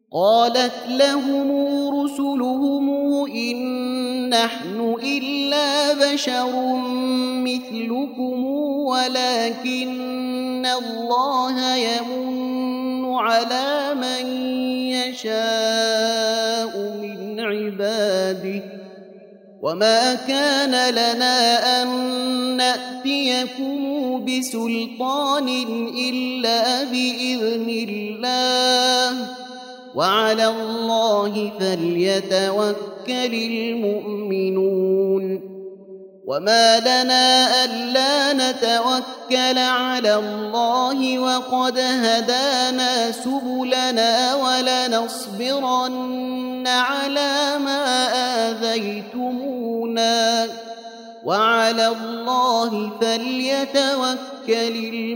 قالت لهم رسلهم إن نحن إلا بشر مثلكم ولكن الله يمن على من يشاء من عباده وما كان لنا أن نأتيكم بسلطان إلا بإذن الله وعلى الله فليتوكل المؤمنون وما لنا ألا نتوكل على الله وقد هدانا سبلنا ولنصبرن على ما آذيتمونا وعلى الله فليتوكل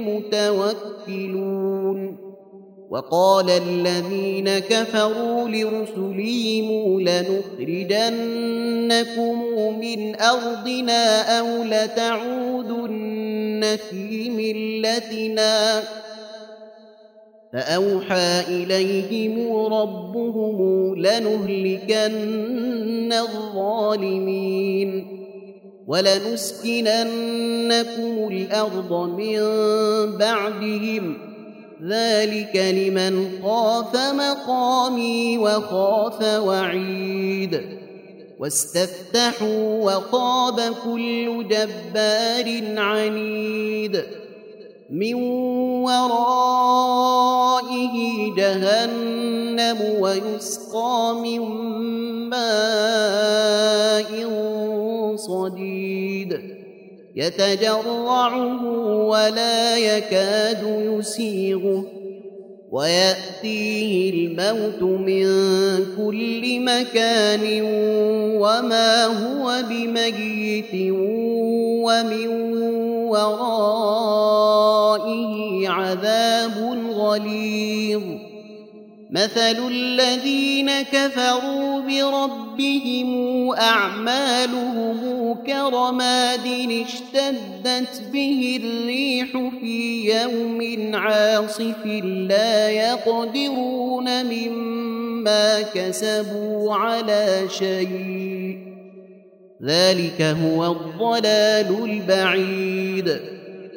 المتوكلون وقال الذين كفروا لرسلهم لنخرجنكم من أرضنا أو لتعودن في ملتنا فأوحى إليهم ربهم لنهلكن الظالمين ولنسكننكم الأرض من بعدهم ذلك لمن خاف مقامي وخاف وعيد واستفتحوا وخاب كل جبار عنيد من ورائه جهنم ويسقى من ماء صديد يتجرعه ولا يكاد يسيغه ويأتيه الموت من كل مكان وما هو بميت ومن ورائه عذاب غليظ مثل الذين كفروا بربهم أعمالهم كرماد اشتدت به الريح في يوم عاصف لا يقدرون مما كسبوا على شيء ذلك هو الضلال البعيد